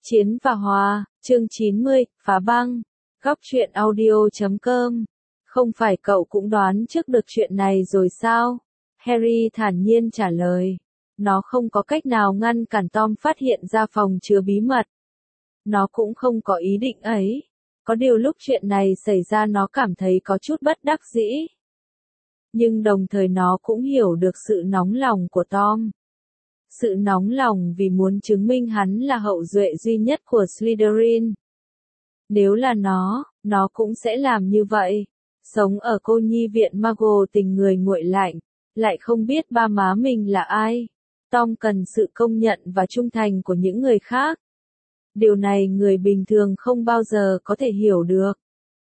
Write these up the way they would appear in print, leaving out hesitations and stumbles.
Chiến và Hòa, chương 90, phá băng. Góc truyện audio.com. Không phải cậu cũng đoán trước được chuyện này rồi sao? Harry thản nhiên trả lời. Nó không có cách nào ngăn cản Tom phát hiện ra phòng chứa bí mật. Nó cũng không có ý định ấy. Có điều lúc chuyện này xảy ra nó cảm thấy có chút bất đắc dĩ. Nhưng đồng thời nó cũng hiểu được sự nóng lòng của Tom. Sự nóng lòng vì muốn chứng minh hắn là hậu duệ duy nhất của Slytherin. Nếu là nó cũng sẽ làm như vậy. Sống ở cô nhi viện Muggle tình người nguội lạnh, lại không biết ba má mình là ai. Tom cần sự công nhận và trung thành của những người khác. Điều này người bình thường không bao giờ có thể hiểu được.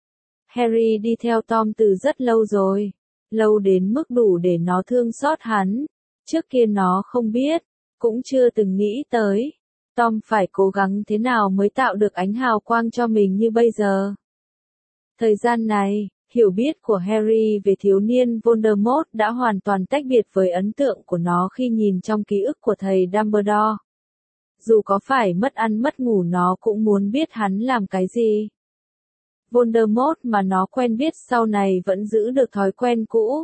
Harry đi theo Tom từ rất lâu rồi. Lâu đến mức đủ để nó thương xót hắn. Trước kia nó không biết, cũng chưa từng nghĩ tới. Tom phải cố gắng thế nào mới tạo được ánh hào quang cho mình như bây giờ. Thời gian này, hiểu biết của Harry về thiếu niên Voldemort đã hoàn toàn tách biệt với ấn tượng của nó khi nhìn trong ký ức của thầy Dumbledore. Dù có phải mất ăn mất ngủ nó cũng muốn biết hắn làm cái gì. Voldemort mà nó quen biết sau này vẫn giữ được thói quen cũ.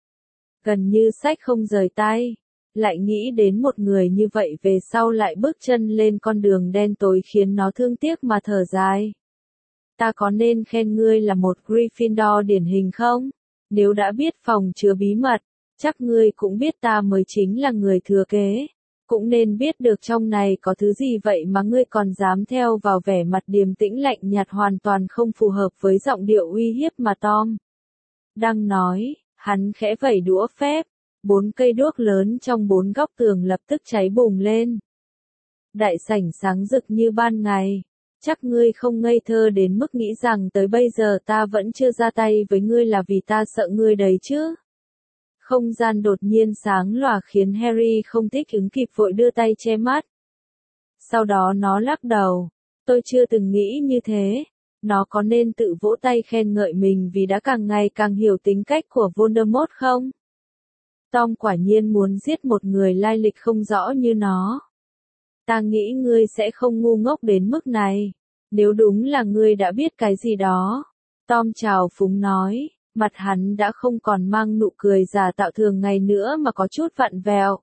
Gần như sách không rời tay. Lại nghĩ đến một người như vậy về sau lại bước chân lên con đường đen tối khiến nó thương tiếc mà thở dài. Ta có nên khen ngươi là một Gryffindor điển hình không? Nếu đã biết phòng chứa bí mật, chắc ngươi cũng biết ta mới chính là người thừa kế. Cũng nên biết được trong này có thứ gì vậy mà ngươi còn dám theo vào vẻ mặt điềm tĩnh lạnh nhạt hoàn toàn không phù hợp với giọng điệu uy hiếp mà Tom đang nói. Hắn khẽ vẩy đũa phép. 4 cây đuốc lớn trong 4 góc tường lập tức cháy bùng lên. Đại sảnh sáng rực như ban ngày. Chắc ngươi không ngây thơ đến mức nghĩ rằng tới bây giờ ta vẫn chưa ra tay với ngươi là vì ta sợ ngươi đấy chứ. Không gian đột nhiên sáng lòa khiến Harry không thích ứng kịp vội đưa tay che mắt. Sau đó nó lắc đầu. Tôi chưa từng nghĩ như thế. Nó có nên tự vỗ tay khen ngợi mình vì đã càng ngày càng hiểu tính cách của Voldemort không? Tom quả nhiên muốn giết một người lai lịch không rõ như nó. Ta nghĩ ngươi sẽ không ngu ngốc đến mức này. Nếu đúng là ngươi đã biết cái gì đó. Tom trào phúng nói, mặt hắn đã không còn mang nụ cười giả tạo thường ngày nữa mà có chút vặn vẹo.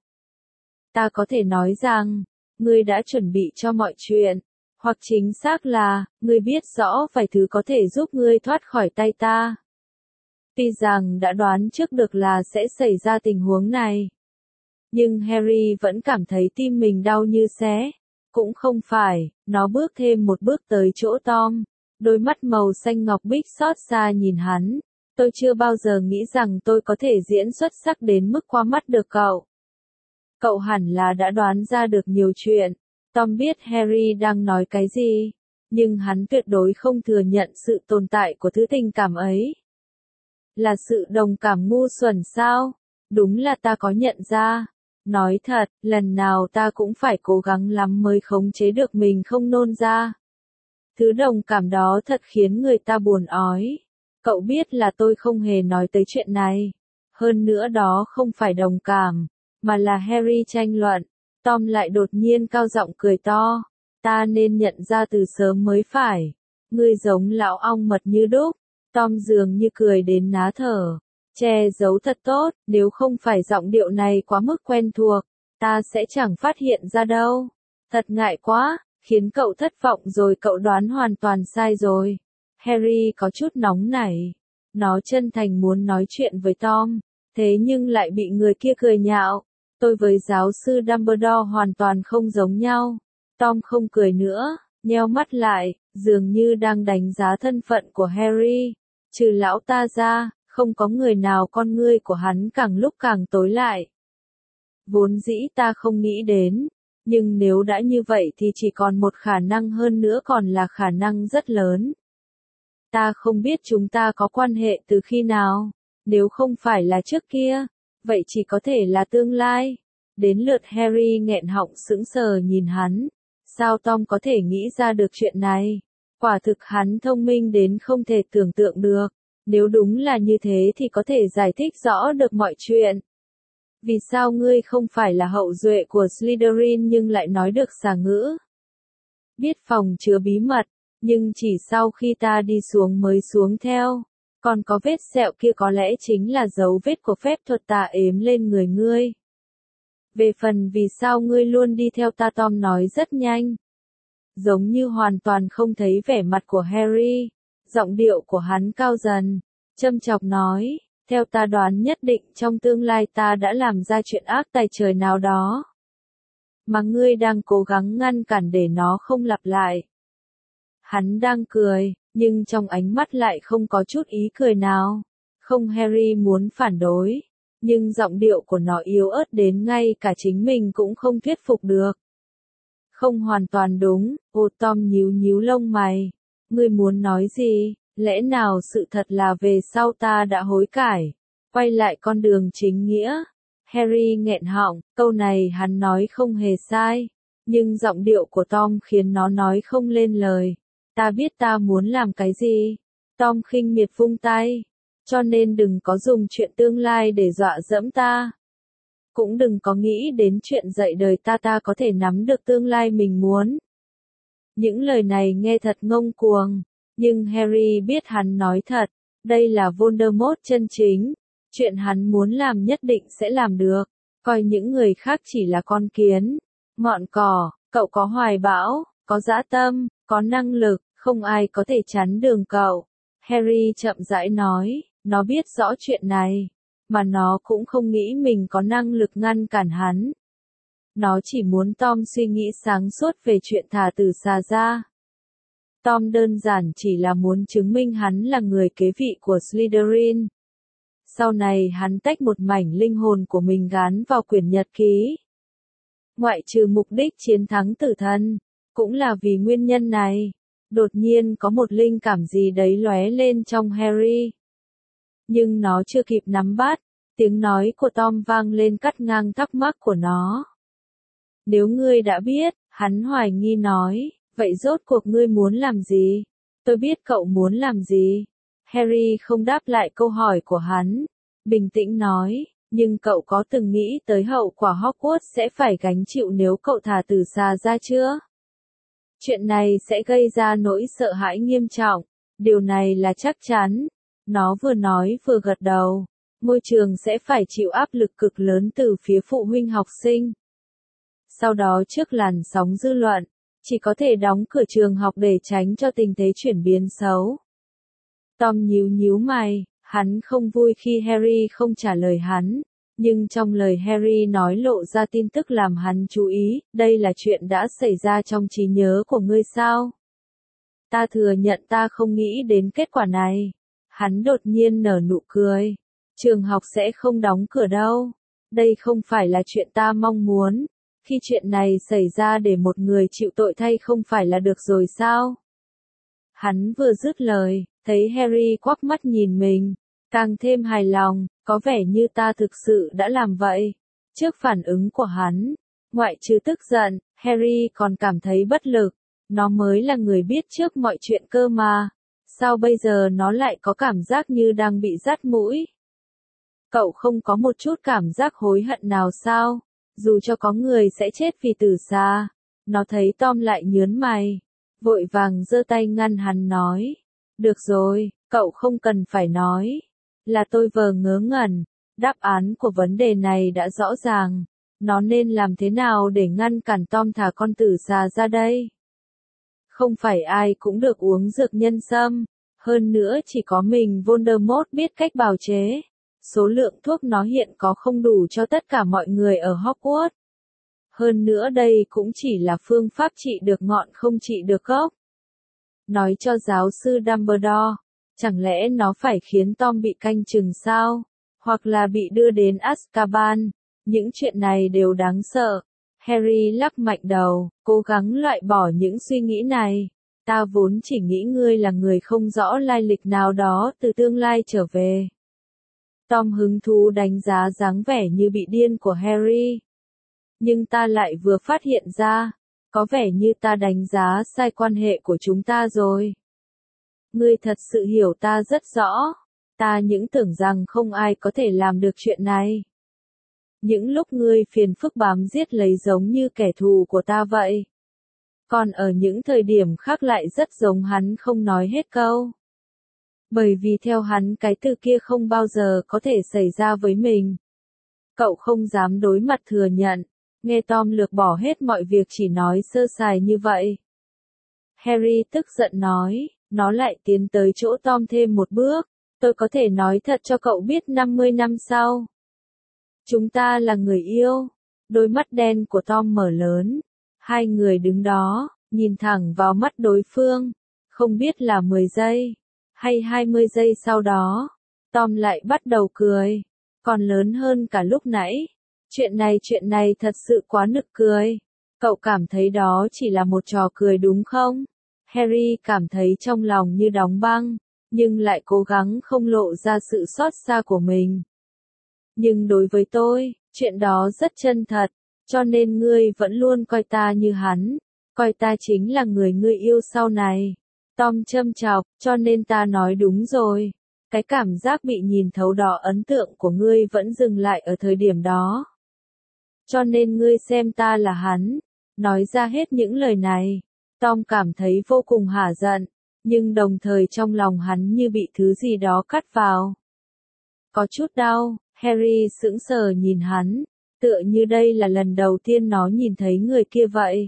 Ta có thể nói rằng, ngươi đã chuẩn bị cho mọi chuyện. Hoặc chính xác là, ngươi biết rõ vài thứ có thể giúp ngươi thoát khỏi tay ta. Tuy rằng đã đoán trước được là sẽ xảy ra tình huống này. Nhưng Harry vẫn cảm thấy tim mình đau như xé. Cũng không phải, nó bước thêm một bước tới chỗ Tom. Đôi mắt màu xanh ngọc bích xót xa nhìn hắn. Tôi chưa bao giờ nghĩ rằng tôi có thể diễn xuất sắc đến mức qua mắt được cậu. Cậu hẳn là đã đoán ra được nhiều chuyện. Tom biết Harry đang nói cái gì. Nhưng hắn tuyệt đối không thừa nhận sự tồn tại của thứ tình cảm ấy. Là sự đồng cảm ngu xuẩn sao? Đúng là ta có nhận ra. Nói thật, lần nào ta cũng phải cố gắng lắm mới khống chế được mình không nôn ra. Thứ đồng cảm đó thật khiến người ta buồn ói. Cậu biết là tôi không hề nói tới chuyện này. Hơn nữa đó không phải đồng cảm, mà là Harry tranh luận. Tom lại đột nhiên cao giọng cười to. Ta nên nhận ra từ sớm mới phải. Ngươi giống lão ong mật như đúc. Tom dường như cười đến ná thở. Che giấu thật tốt, nếu không phải giọng điệu này quá mức quen thuộc, ta sẽ chẳng phát hiện ra đâu. Thật ngại quá, khiến cậu thất vọng rồi cậu đoán hoàn toàn sai rồi. Harry có chút nóng nảy. Nó chân thành muốn nói chuyện với Tom, thế nhưng lại bị người kia cười nhạo. Tôi với giáo sư Dumbledore hoàn toàn không giống nhau. Tom không cười nữa, nheo mắt lại, dường như đang đánh giá thân phận của Harry. Trừ lão ta ra, không có người nào con ngươi của hắn càng lúc càng tối lại. Vốn dĩ ta không nghĩ đến, nhưng nếu đã như vậy thì chỉ còn một khả năng hơn nữa còn là khả năng rất lớn. Ta không biết chúng ta có quan hệ từ khi nào, nếu không phải là trước kia, vậy chỉ có thể là tương lai. Đến lượt Harry nghẹn họng sững sờ nhìn hắn, sao Tom có thể nghĩ ra được chuyện này? Quả thực hắn thông minh đến không thể tưởng tượng được. Nếu đúng là như thế thì có thể giải thích rõ được mọi chuyện. Vì sao ngươi không phải là hậu duệ của Slytherin nhưng lại nói được xà ngữ? biết phòng chứa bí mật, nhưng chỉ sau khi ta đi xuống mới xuống theo. Còn có vết sẹo kia có lẽ chính là dấu vết của phép thuật ta ếm lên người ngươi. Về phần vì sao ngươi luôn đi theo ta, Tom nói rất nhanh. Giống như hoàn toàn không thấy vẻ mặt của Harry. Giọng điệu của hắn cao dần, châm chọc nói, theo ta đoán nhất định trong tương lai ta đã làm ra chuyện ác tài trời nào đó. Mà ngươi đang cố gắng ngăn cản để nó không lặp lại. Hắn đang cười, nhưng trong ánh mắt lại không có chút ý cười nào. Không, Harry muốn phản đối, nhưng giọng điệu của nó yếu ớt đến ngay cả chính mình cũng không thuyết phục được. Không hoàn toàn đúng, Tom nhíu nhíu lông mày. Ngươi muốn nói gì? Lẽ nào sự thật là về sau ta đã hối cải, quay lại con đường chính nghĩa? Harry nghẹn họng, câu này hắn nói không hề sai, nhưng giọng điệu của Tom khiến nó nói không lên lời. Ta biết ta muốn làm cái gì. Tom khinh miệt vung tay, cho nên đừng có dùng chuyện tương lai để dọa dẫm ta. Cũng đừng có nghĩ đến chuyện dạy đời ta có thể nắm được tương lai mình muốn. Những lời này nghe thật ngông cuồng, nhưng Harry biết hắn nói thật, đây là Voldemort chân chính, chuyện hắn muốn làm nhất định sẽ làm được, coi những người khác chỉ là con kiến, ngọn cỏ. Cậu có hoài bão, có dã tâm, có năng lực, không ai có thể chắn đường cậu. Harry chậm rãi nói, nó biết rõ chuyện này, mà nó cũng không nghĩ mình có năng lực ngăn cản hắn. Nó chỉ muốn Tom suy nghĩ sáng suốt về chuyện thả tử xà ra. Tom đơn giản chỉ là muốn chứng minh hắn là người kế vị của Slytherin. Sau này hắn tách một mảnh linh hồn của mình gán vào quyển nhật ký. Ngoại trừ mục đích chiến thắng tử thần, cũng là vì nguyên nhân này. Đột nhiên có một linh cảm gì đấy lóe lên trong Harry. Nhưng nó chưa kịp nắm bắt, tiếng nói của Tom vang lên cắt ngang thắc mắc của nó. Nếu ngươi đã biết, hắn hoài nghi nói, vậy rốt cuộc ngươi muốn làm gì? Tôi biết cậu muốn làm gì. Harry không đáp lại câu hỏi của hắn, bình tĩnh nói, nhưng cậu có từng nghĩ tới hậu quả Hogwarts sẽ phải gánh chịu nếu cậu thả tử xà ra chưa? Chuyện này sẽ gây ra nỗi sợ hãi nghiêm trọng, điều này là chắc chắn. Nó vừa nói vừa gật đầu, ngôi trường sẽ phải chịu áp lực cực lớn từ phía phụ huynh học sinh. Sau đó trước làn sóng dư luận, chỉ có thể đóng cửa trường học để tránh cho tình thế chuyển biến xấu. Tom nhíu nhíu mày, hắn không vui khi Harry không trả lời hắn, nhưng trong lời Harry nói lộ ra tin tức làm hắn chú ý, đây là chuyện đã xảy ra trong trí nhớ của ngươi sao? Ta thừa nhận ta không nghĩ đến kết quả này. Hắn đột nhiên nở nụ cười. Trường học sẽ không đóng cửa đâu. Đây không phải là chuyện ta mong muốn. Khi chuyện này xảy ra để một người chịu tội thay không phải là được rồi sao? Hắn vừa dứt lời, thấy Harry quắc mắt nhìn mình, càng thêm hài lòng, có vẻ như ta thực sự đã làm vậy. Trước phản ứng của hắn, ngoại trừ tức giận, Harry còn cảm thấy bất lực. Nó mới là người biết trước mọi chuyện cơ mà. Sao bây giờ nó lại có cảm giác như đang bị dắt mũi? Cậu không có một chút cảm giác hối hận nào sao? Dù cho có người sẽ chết vì tử xà. Nó thấy Tom lại nhớn mày, vội vàng giơ tay ngăn hắn nói. Được rồi, cậu không cần phải nói. Là tôi vờ ngớ ngẩn. Đáp án của vấn đề này đã rõ ràng. Nó nên làm thế nào để ngăn cản Tom thả con tử xà ra đây? Không phải ai cũng được uống dược nhân sâm. Hơn nữa chỉ có mình Voldemort biết cách bào chế. Số lượng thuốc nó hiện có không đủ cho tất cả mọi người ở Hogwarts. Hơn nữa đây cũng chỉ là phương pháp trị được ngọn không trị được gốc. Nói cho giáo sư Dumbledore, chẳng lẽ nó phải khiến Tom bị canh chừng sao? Hoặc là bị đưa đến Azkaban? Những chuyện này đều đáng sợ. Harry lắc mạnh đầu, cố gắng loại bỏ những suy nghĩ này. Ta vốn chỉ nghĩ ngươi là người không rõ lai lịch nào đó từ tương lai trở về. Tom hứng thú đánh giá dáng vẻ như bị điên của Harry. Nhưng ta lại vừa phát hiện ra, có vẻ như ta đánh giá sai quan hệ của chúng ta rồi. Ngươi thật sự hiểu ta rất rõ. Ta những tưởng rằng không ai có thể làm được chuyện này. Những lúc ngươi phiền phức bám giết lấy giống như kẻ thù của ta vậy. Còn ở những thời điểm khác lại rất giống hắn không nói hết câu. Bởi vì theo hắn cái từ kia không bao giờ có thể xảy ra với mình. Cậu không dám đối mặt thừa nhận. Nghe Tom lược bỏ hết mọi việc chỉ nói sơ sài như vậy. Harry tức giận nói, nó lại tiến tới chỗ Tom thêm một bước. Tôi có thể nói thật cho cậu biết 50 năm sau. Chúng ta là người yêu. Đôi mắt đen của Tom mở lớn. Hai người đứng đó, nhìn thẳng vào mắt đối phương. Không biết là 10 giây, hay 20 giây sau đó. Tom lại bắt đầu cười. Còn lớn hơn cả lúc nãy. Chuyện này thật sự quá nực cười. Cậu cảm thấy đó chỉ là một trò cười đúng không? Harry cảm thấy trong lòng như đóng băng, nhưng lại cố gắng không lộ ra sự xót xa của mình. Nhưng đối với tôi, chuyện đó rất chân thật, cho nên ngươi vẫn luôn coi ta như hắn, coi ta chính là người ngươi yêu sau này. Tom châm chọc, cho nên ta nói đúng rồi. Cái cảm giác bị nhìn thấu đó ấn tượng của ngươi vẫn dừng lại ở thời điểm đó. Cho nên ngươi xem ta là hắn. Nói ra hết những lời này, Tom cảm thấy vô cùng hả giận, nhưng đồng thời trong lòng hắn như bị thứ gì đó cắt vào. Có chút đau, Harry sững sờ nhìn hắn, tựa như đây là lần đầu tiên nó nhìn thấy người kia vậy.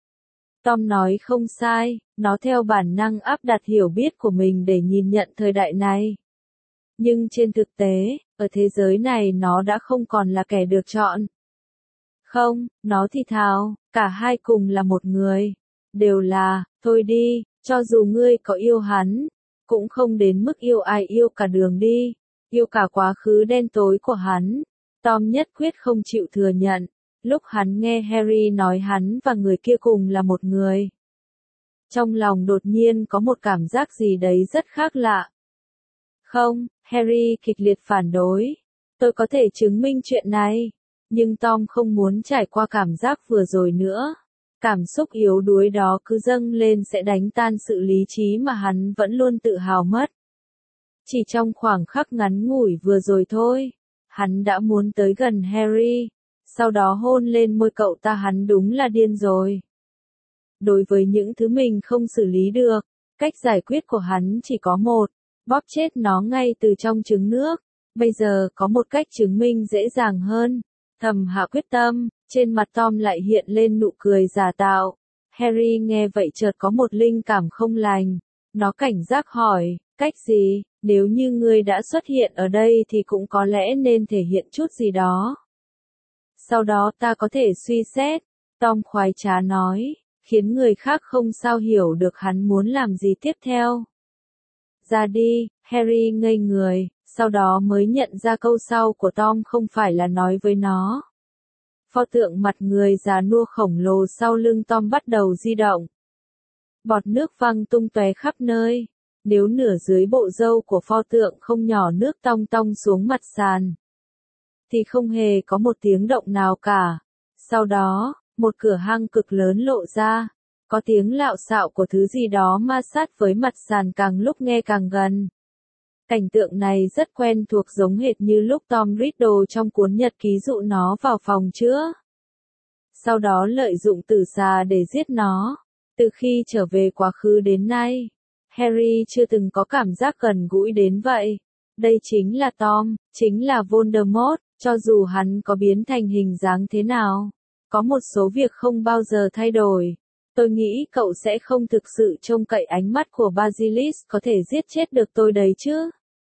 Tom nói không sai, nó theo bản năng áp đặt hiểu biết của mình để nhìn nhận thời đại này. Nhưng trên thực tế, ở thế giới này nó đã không còn là kẻ được chọn. Không, nó thì thào, cả hai cùng là một người. Đều là, thôi đi, cho dù ngươi có yêu hắn, cũng không đến mức yêu ai yêu cả đường đi, yêu cả quá khứ đen tối của hắn. Tom nhất quyết không chịu thừa nhận, lúc hắn nghe Harry nói hắn và người kia cùng là một người. Trong lòng đột nhiên có một cảm giác gì đấy rất khác lạ. Không, Harry kịch liệt phản đối. Tôi có thể chứng minh chuyện này. Nhưng Tom không muốn trải qua cảm giác vừa rồi nữa. Cảm xúc yếu đuối đó cứ dâng lên sẽ đánh tan sự lý trí mà hắn vẫn luôn tự hào mất. Chỉ trong khoảng khắc ngắn ngủi vừa rồi thôi, hắn đã muốn tới gần Harry, sau đó hôn lên môi cậu ta. Hắn đúng là điên rồi. Đối với những thứ mình không xử lý được, cách giải quyết của hắn chỉ có một, bóp chết nó ngay từ trong trứng nước. Bây giờ có một cách chứng minh dễ dàng hơn. Thầm hạ quyết tâm, trên mặt Tom lại hiện lên nụ cười giả tạo. Harry nghe vậy chợt có một linh cảm không lành. Nó cảnh giác hỏi, cách gì? Nếu như ngươi đã xuất hiện ở đây thì cũng có lẽ nên thể hiện chút gì đó. Sau đó ta có thể suy xét. Tom khoái trá nói, khiến người khác không sao hiểu được hắn muốn làm gì tiếp theo. Ra đi, Harry ngây người, sau đó mới nhận ra câu sau của Tom không phải là nói với nó. Pho tượng mặt người già nua khổng lồ sau lưng Tom bắt đầu di động. Bọt nước văng tung tóe khắp nơi. Nếu nửa dưới bộ râu của pho tượng không nhỏ nước tong tong xuống mặt sàn, thì không hề có một tiếng động nào cả. Sau đó, một cửa hang cực lớn lộ ra. Có tiếng lạo xạo của thứ gì đó ma sát với mặt sàn càng lúc nghe càng gần. Cảnh tượng này rất quen thuộc giống hệt như lúc Tom Riddle trong cuốn nhật ký dụ nó vào phòng chữa. Sau đó lợi dụng tử xà để giết nó. Từ khi trở về quá khứ đến nay, Harry chưa từng có cảm giác gần gũi đến vậy. Đây chính là Tom, chính là Voldemort, cho dù hắn có biến thành hình dáng thế nào. Có một số việc không bao giờ thay đổi. Tôi nghĩ cậu sẽ không thực sự trông cậy ánh mắt của Basilisk có thể giết chết được tôi đấy chứ.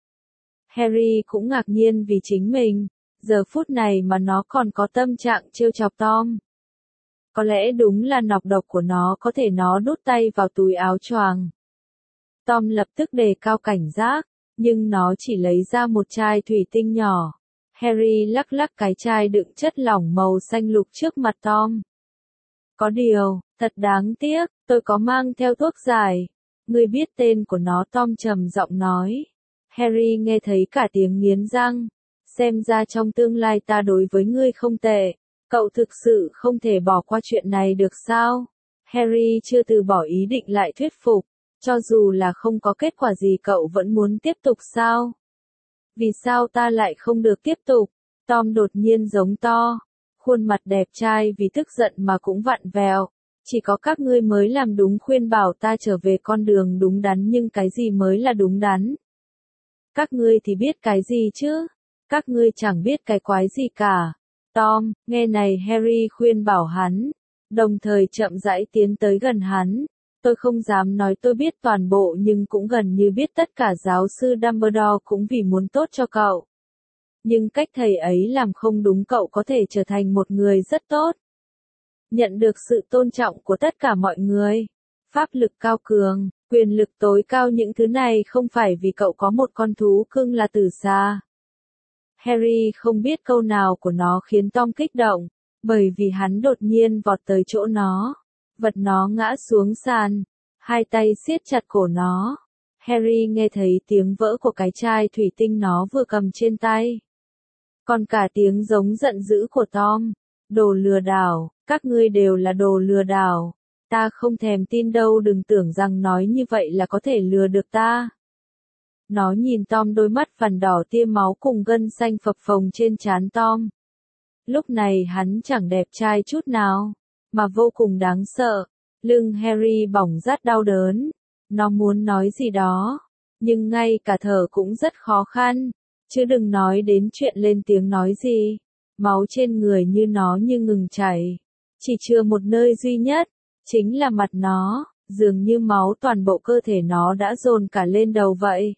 Harry cũng ngạc nhiên vì chính mình, giờ phút này mà nó còn có tâm trạng trêu chọc Tom. Có lẽ đúng là nọc độc của nó có thể nó đút tay vào túi áo choàng. Tom lập tức đề cao cảnh giác, nhưng nó chỉ lấy ra một chai thủy tinh nhỏ. Harry lắc lắc cái chai đựng chất lỏng màu xanh lục trước mặt Tom. Có điều, thật đáng tiếc, tôi có mang theo thuốc giải. Ngươi biết tên của nó, Tom trầm giọng nói. Harry nghe thấy cả tiếng nghiến răng. Xem ra trong tương lai ta đối với ngươi không tệ. Cậu thực sự không thể bỏ qua chuyện này được sao? Harry chưa từ bỏ ý định lại thuyết phục. Cho dù là không có kết quả gì cậu vẫn muốn tiếp tục sao? Vì sao ta lại không được tiếp tục? Tom đột nhiên giống to. Khuôn mặt đẹp trai vì tức giận mà cũng vặn vẹo. Chỉ có các ngươi mới làm đúng khuyên bảo ta trở về con đường đúng đắn, nhưng cái gì mới là đúng đắn? Các ngươi thì biết cái gì chứ? Các ngươi chẳng biết cái quái gì cả. Tom, nghe này, Harry khuyên bảo hắn, đồng thời chậm rãi tiến tới gần hắn. Tôi không dám nói tôi biết toàn bộ, nhưng cũng gần như biết tất cả. Giáo sư Dumbledore cũng vì muốn tốt cho cậu. Nhưng cách thầy ấy làm không đúng, cậu có thể trở thành một người rất tốt. Nhận được sự tôn trọng của tất cả mọi người. Pháp lực cao cường, quyền lực tối cao, những thứ này không phải vì cậu có một con thú cưng là tử sa. Harry không biết câu nào của nó khiến Tom kích động, bởi vì hắn đột nhiên vọt tới chỗ nó, vật nó ngã xuống sàn, hai tay siết chặt cổ nó. Harry nghe thấy tiếng vỡ của cái chai thủy tinh nó vừa cầm trên tay. Còn cả tiếng giống giận dữ của Tom. Đồ lừa đảo, các ngươi đều là đồ lừa đảo. Ta không thèm tin đâu, đừng tưởng rằng nói như vậy là có thể lừa được ta. Nó nhìn Tom, đôi mắt vằn đỏ tia máu cùng gân xanh phập phồng trên trán Tom. Lúc này hắn chẳng đẹp trai chút nào, mà vô cùng đáng sợ. Lưng Harry bỏng rát đau đớn. Nó muốn nói gì đó, nhưng ngay cả thở cũng rất khó khăn, chứ đừng nói đến chuyện lên tiếng nói gì. Máu trên người như nó như ngừng chảy. Chỉ chừa một nơi duy nhất, chính là mặt nó, dường như máu toàn bộ cơ thể nó đã dồn cả lên đầu vậy.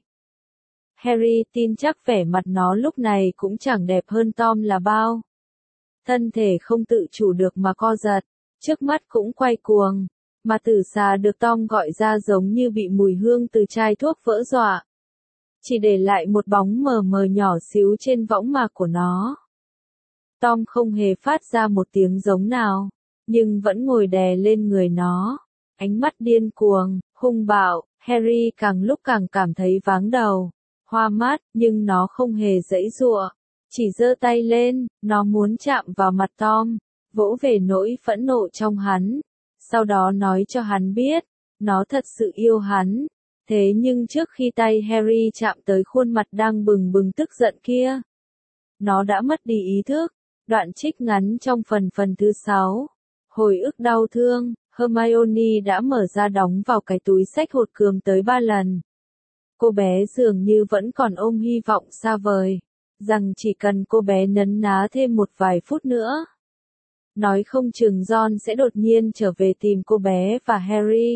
Harry tin chắc vẻ mặt nó lúc này cũng chẳng đẹp hơn Tom là bao. Thân thể không tự chủ được mà co giật, trước mắt cũng quay cuồng, mà tử sa được Tom gọi ra giống như bị mùi hương từ chai thuốc vỡ dọa. Chỉ để lại một bóng mờ mờ nhỏ xíu trên võng mạc của nó. Tom không hề phát ra một tiếng giống nào, nhưng vẫn ngồi đè lên người nó. Ánh mắt điên cuồng, hung bạo. Harry càng lúc càng cảm thấy váng đầu, hoa mắt, nhưng nó không hề giãy giụa, chỉ giơ tay lên, nó muốn chạm vào mặt Tom, vỗ về nỗi phẫn nộ trong hắn, sau đó nói cho hắn biết, nó thật sự yêu hắn. Thế nhưng trước khi tay Harry chạm tới khuôn mặt đang bừng bừng tức giận kia, nó đã mất đi ý thức. Đoạn trích ngắn trong phần thứ 6. Hồi ức đau thương, Hermione đã mở ra đóng vào cái túi xách hột cườm tới 3 lần. Cô bé dường như vẫn còn ôm hy vọng xa vời, rằng chỉ cần cô bé nấn ná thêm một vài phút nữa, nói không chừng Ron sẽ đột nhiên trở về tìm cô bé và Harry.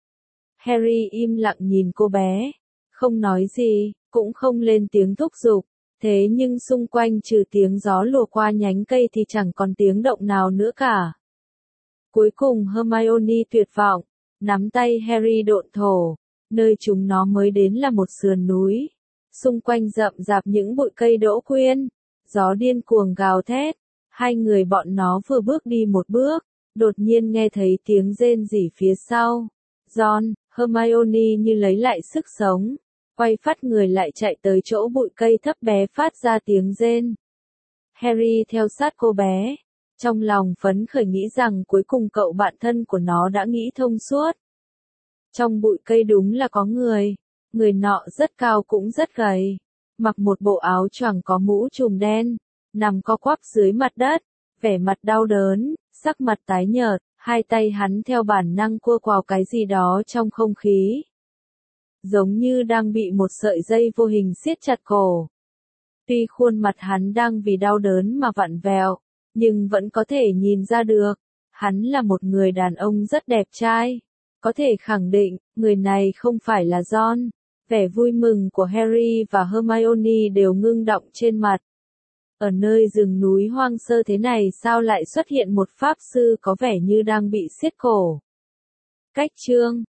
Harry im lặng nhìn cô bé, không nói gì, cũng không lên tiếng thúc giục. Thế nhưng xung quanh trừ tiếng gió lùa qua nhánh cây thì chẳng còn tiếng động nào nữa cả. Cuối cùng Hermione tuyệt vọng, nắm tay Harry độn thổ, nơi chúng nó mới đến là một sườn núi. Xung quanh rậm rạp những bụi cây đỗ quyên, gió điên cuồng gào thét. Hai người bọn nó vừa bước đi một bước, đột nhiên nghe thấy tiếng rên rỉ phía sau. Ron, Hermione như lấy lại sức sống. Quay phát người lại chạy tới chỗ bụi cây thấp bé phát ra tiếng rên. Harry theo sát cô bé, trong lòng phấn khởi nghĩ rằng cuối cùng cậu bạn thân của nó đã nghĩ thông suốt. Trong bụi cây đúng là có người nọ rất cao cũng rất gầy, mặc một bộ áo choàng có mũ trùm đen, nằm co quắp dưới mặt đất, vẻ mặt đau đớn, sắc mặt tái nhợt, hai tay hắn theo bản năng cua quào cái gì đó trong không khí. Giống như đang bị một sợi dây vô hình siết chặt cổ. Tuy khuôn mặt hắn đang vì đau đớn mà vặn vẹo, nhưng vẫn có thể nhìn ra được, hắn là một người đàn ông rất đẹp trai. Có thể khẳng định, người này không phải là Ron. Vẻ vui mừng của Harry và Hermione đều ngưng đọng trên mặt. Ở nơi rừng núi hoang sơ thế này sao lại xuất hiện một pháp sư có vẻ như đang bị siết cổ? Cách chương